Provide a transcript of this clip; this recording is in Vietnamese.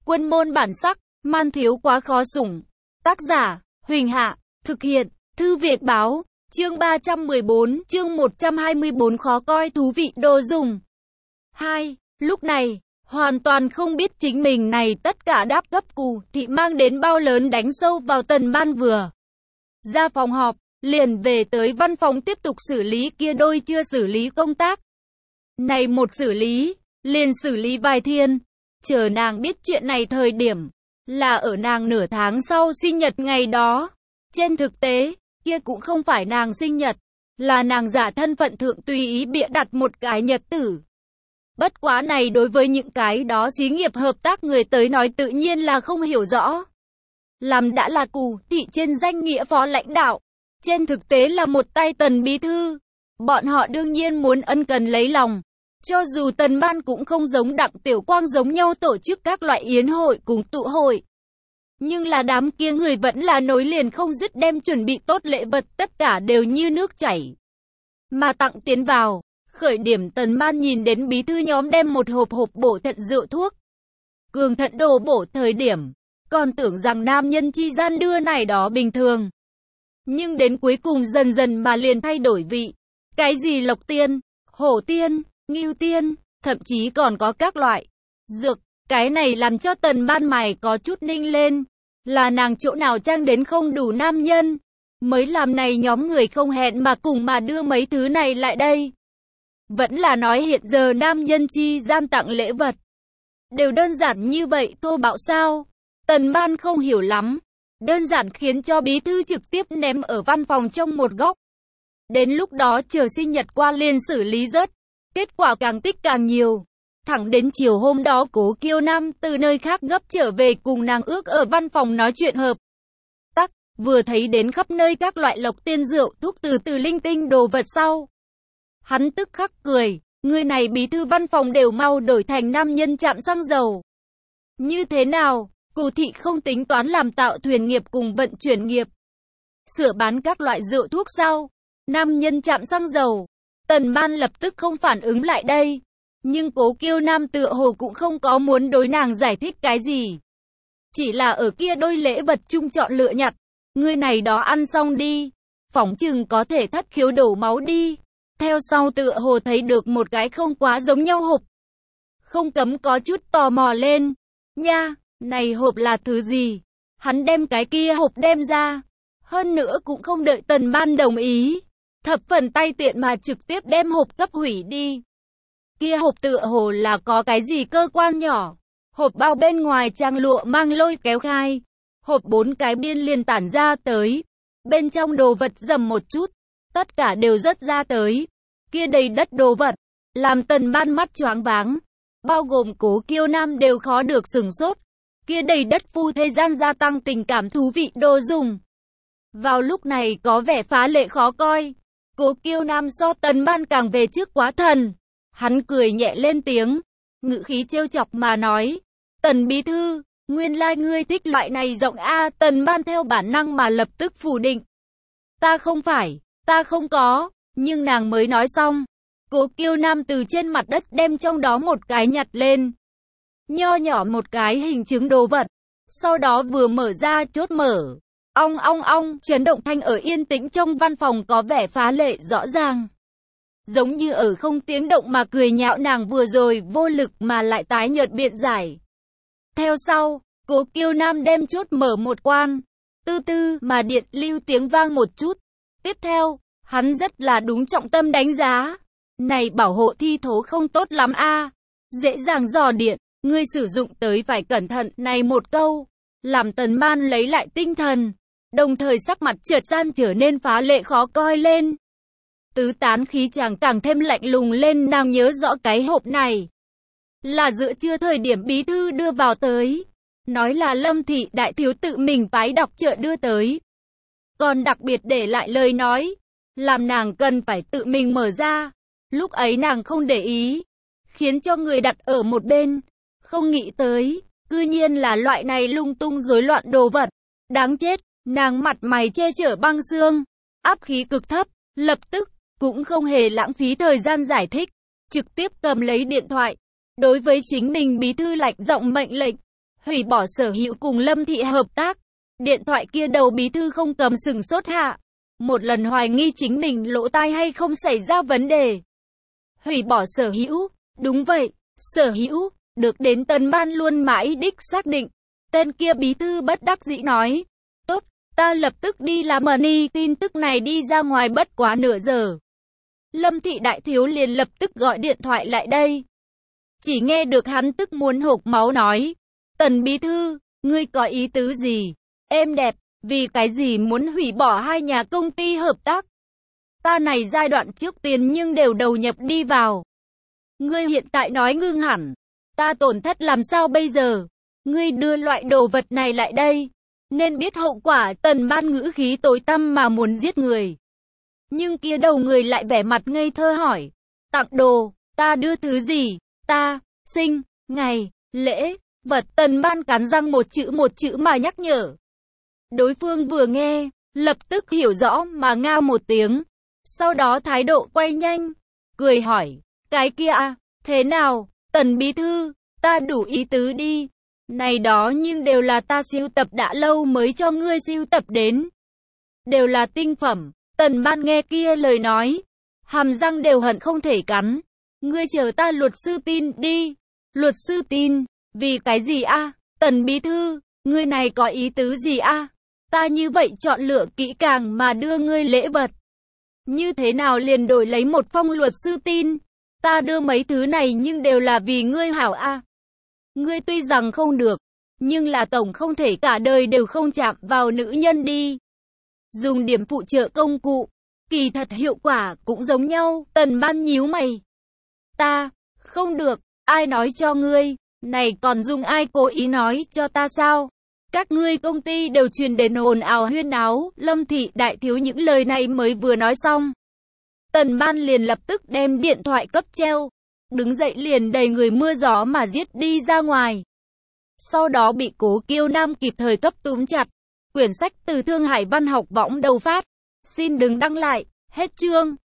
Quân môn bản sắc, man thiếu quá khó sủng. Tác giả, Huỳnh Hạ, thực hiện, Thư Việt Báo, chương 314, chương 124 khó coi thú vị đồ dùng. 2. Lúc này, hoàn toàn không biết chính mình này tất cả đáp gấp Cù Thị mang đến bao lớn đánh sâu vào Tần Ban vừa ra phòng họp, liền về tới văn phòng tiếp tục xử lý kia đôi chưa xử lý công tác. Này một xử lý, liền xử lý vài thiên. Chờ nàng biết chuyện này thời điểm, là ở nàng nửa tháng sau sinh nhật ngày đó. Trên thực tế, kia cũng không phải nàng sinh nhật, là nàng giả thân phận thượng tùy ý bịa đặt một cái nhật tử. Bất quá này đối với những cái đó xí nghiệp hợp tác người tới nói tự nhiên là không hiểu rõ. Làm đã là Cù Thị trên danh nghĩa phó lãnh đạo, trên thực tế là một tay Tần bí thư. Bọn họ đương nhiên muốn ân cần lấy lòng. Cho dù Tần Ban cũng không giống Đặng Tiểu Quang giống nhau tổ chức các loại yến hội cùng tụ hội. Nhưng là đám kia người vẫn là nối liền không dứt đem chuẩn bị tốt lễ vật tất cả đều như nước chảy mà tặng tiến vào. Khởi điểm Tần Ban nhìn đến bí thư nhóm đem một hộp bổ thận rượu thuốc cường thận đồ bổ thời điểm, còn tưởng rằng nam nhân chi gian đưa này đó bình thường. Nhưng đến cuối cùng dần dần mà liền thay đổi vị. Cái gì Lộc Tiên, Hổ Tiên, Ngưu Tiên, thậm chí còn có các loại dược. Cái này làm cho Tần Ban mày có chút ninh lên. Là nàng chỗ nào trang đến không đủ nam nhân, mới làm này nhóm người không hẹn mà cùng mà đưa mấy thứ này lại đây. Vẫn là nói hiện giờ nam nhân chi gian tặng lễ vật đều đơn giản như vậy thô bạo sao? Tần Ban không hiểu lắm. Đơn giản khiến cho bí thư trực tiếp ném ở văn phòng trong một góc. Đến lúc đó chờ sinh nhật qua liền xử lý rớt. Kết quả càng tích càng nhiều. Thẳng đến chiều hôm đó Cố Kiêu Nam từ nơi khác gấp trở về cùng nàng ước ở văn phòng nói chuyện hợp tác. Vừa thấy đến khắp nơi các loại Lộc Tiên rượu thuốc từ từ linh tinh đồ vật sau. Hắn tức khắc cười. Người này bí thư văn phòng đều mau đổi thành nam nhân trạm xăng dầu. Như thế nào? Cù Thị không tính toán làm tạo thuyền nghiệp cùng vận chuyển nghiệp, sửa bán các loại rượu thuốc sao? Nam nhân trạm xăng dầu. Tần Ban lập tức không phản ứng lại đây. Nhưng Cố Kiêu Nam tựa hồ cũng không có muốn đối nàng giải thích cái gì. Chỉ là ở kia đôi lễ vật chung chọn lựa nhặt. Người này đó ăn xong đi. Phỏng chừng có thể thất khiếu đổ máu đi. Theo sau tựa hồ thấy được một cái không quá giống nhau hộp. Không cấm có chút tò mò lên. Nha, này hộp là thứ gì? Hắn đem cái kia hộp đem ra. Hơn nữa cũng không đợi Tần Ban đồng ý. Thập phần tay tiện mà trực tiếp đem hộp cấp hủy đi. Kia hộp tựa hồ là có cái gì cơ quan nhỏ. Hộp bao bên ngoài trang lụa mang lôi kéo khai. Hộp 4 cái biên liền tản ra tới. Bên trong đồ vật dầm một chút. Tất cả đều rớt ra tới. Kia đầy đất đồ vật. Làm Tần Ban mắt choáng váng. Bao gồm Cố Kiêu Nam đều khó được sửng sốt. Kia đầy đất phu thế gian gia tăng tình cảm thú vị đồ dùng. Vào lúc này có vẻ phá lệ khó coi. Cố Kiêu Nam so Tần Ban càng về trước quá thần. Hắn cười nhẹ lên tiếng, ngữ khí trêu chọc mà nói. Tần bí thư, nguyên lai ngươi thích loại này rộng a. Tần Ban theo bản năng mà lập tức phủ định. Ta không phải, ta không có. Nhưng nàng mới nói xong. Cố Kiêu Nam từ trên mặt đất đem trong đó một cái nhặt lên. Nho nhỏ một cái hình chứng đồ vật. Sau đó vừa mở ra chốt mở. Ong ong ong, chấn động thanh ở yên tĩnh trong văn phòng có vẻ phá lệ rõ ràng. Giống như ở không tiếng động mà cười nhạo nàng vừa rồi vô lực mà lại tái nhợt biện giải. Theo sau, Cố Kiêu Nam đem chốt mở một quan. Tư tư mà điện lưu tiếng vang một chút. Tiếp theo, hắn rất là đúng trọng tâm đánh giá. Này bảo hộ thi thố không tốt lắm a. Dễ dàng dò điện, ngươi sử dụng tới phải cẩn thận. Này một câu, làm Tần Ban lấy lại tinh thần. Đồng thời sắc mặt chợt gian trở nên phá lệ khó coi lên. Tứ tán khí chàng càng thêm lạnh lùng lên. Nàng nhớ rõ cái hộp này là giữa trưa thời điểm bí thư đưa vào tới. Nói là Lâm Thị đại thiếu tự mình phái đọc chợ đưa tới. Còn đặc biệt để lại lời nói, làm nàng cần phải tự mình mở ra. Lúc ấy nàng không để ý, khiến cho người đặt ở một bên. Không nghĩ tới, cư nhiên là loại này lung tung rối loạn đồ vật. Đáng chết, nàng mặt mày che chở băng xương, áp khí cực thấp, lập tức, cũng không hề lãng phí thời gian giải thích. Trực tiếp cầm lấy điện thoại, đối với chính mình bí thư lạnh giọng mệnh lệnh. hủy bỏ sở hữu cùng Lâm Thị hợp tác. Điện thoại kia đầu bí thư không cầm sừng sốt hạ. Một lần hoài nghi chính mình lỗ tai hay không xảy ra vấn đề. Hủy bỏ sở hữu, đúng vậy, sở hữu, được đến Tần Ban luôn mãi đích xác định. Tên kia bí thư bất đắc dĩ nói, tốt, ta lập tức đi làm money. Tin tức này đi ra ngoài bất quá nửa giờ. Lâm Thị đại thiếu liền lập tức gọi điện thoại lại đây. Chỉ nghe được hắn tức muốn hộc máu nói, Tần bí thư, ngươi có ý tứ gì? Em đẹp, vì cái gì muốn hủy bỏ hai nhà công ty hợp tác? Ta này giai đoạn trước tiền nhưng đều đầu nhập đi vào. Ngươi hiện tại nói ngưng hẳn, ta tổn thất làm sao bây giờ? Ngươi đưa loại đồ vật này lại đây, nên biết hậu quả. Tần Ban ngữ khí tối tăm mà muốn giết người. Nhưng kia đầu người lại vẻ mặt ngây thơ hỏi, tặng đồ, ta đưa thứ gì? Ta, sinh, ngày, lễ, vật. Tần Ban cắn răng một chữ mà nhắc nhở. Đối phương vừa nghe, lập tức hiểu rõ mà ngao một tiếng. Sau đó thái độ quay nhanh, cười hỏi, cái kia à, thế nào, Tần bí thư, ta đủ ý tứ đi. Này đó nhưng đều là ta sưu tập đã lâu mới cho ngươi sưu tập đến. Đều là tinh phẩm. Tần Ban nghe kia lời nói, hàm răng đều hận không thể cắn. Ngươi chờ ta luật sư tin đi. Luật sư tin, vì cái gì a? Tần bí thư, ngươi này có ý tứ gì a? Ta như vậy chọn lựa kỹ càng mà đưa ngươi lễ vật. Như thế nào liền đổi lấy một phong luật sư tin? Ta đưa mấy thứ này nhưng đều là vì ngươi hảo a. Ngươi tuy rằng không được, nhưng là tổng không thể cả đời đều không chạm vào nữ nhân đi. Dùng điểm phụ trợ công cụ, kỳ thật hiệu quả cũng giống nhau. Tần Ban nhíu mày. Ta, không được, ai nói cho ngươi, này còn dùng ai cố ý nói cho ta sao? Các ngươi công ty đều truyền đến ồn ào huyên náo. Lâm Thị đại thiếu những lời này mới vừa nói xong, Tần Ban liền lập tức đem điện thoại cấp treo, đứng dậy liền đầy người mưa gió mà giết đi ra ngoài. Sau đó bị Cố Kiêu Nam kịp thời cấp túm chặt. Quyển sách từ Thương Hải Văn học võng đầu phát. Xin đừng đăng lại. Hết chương.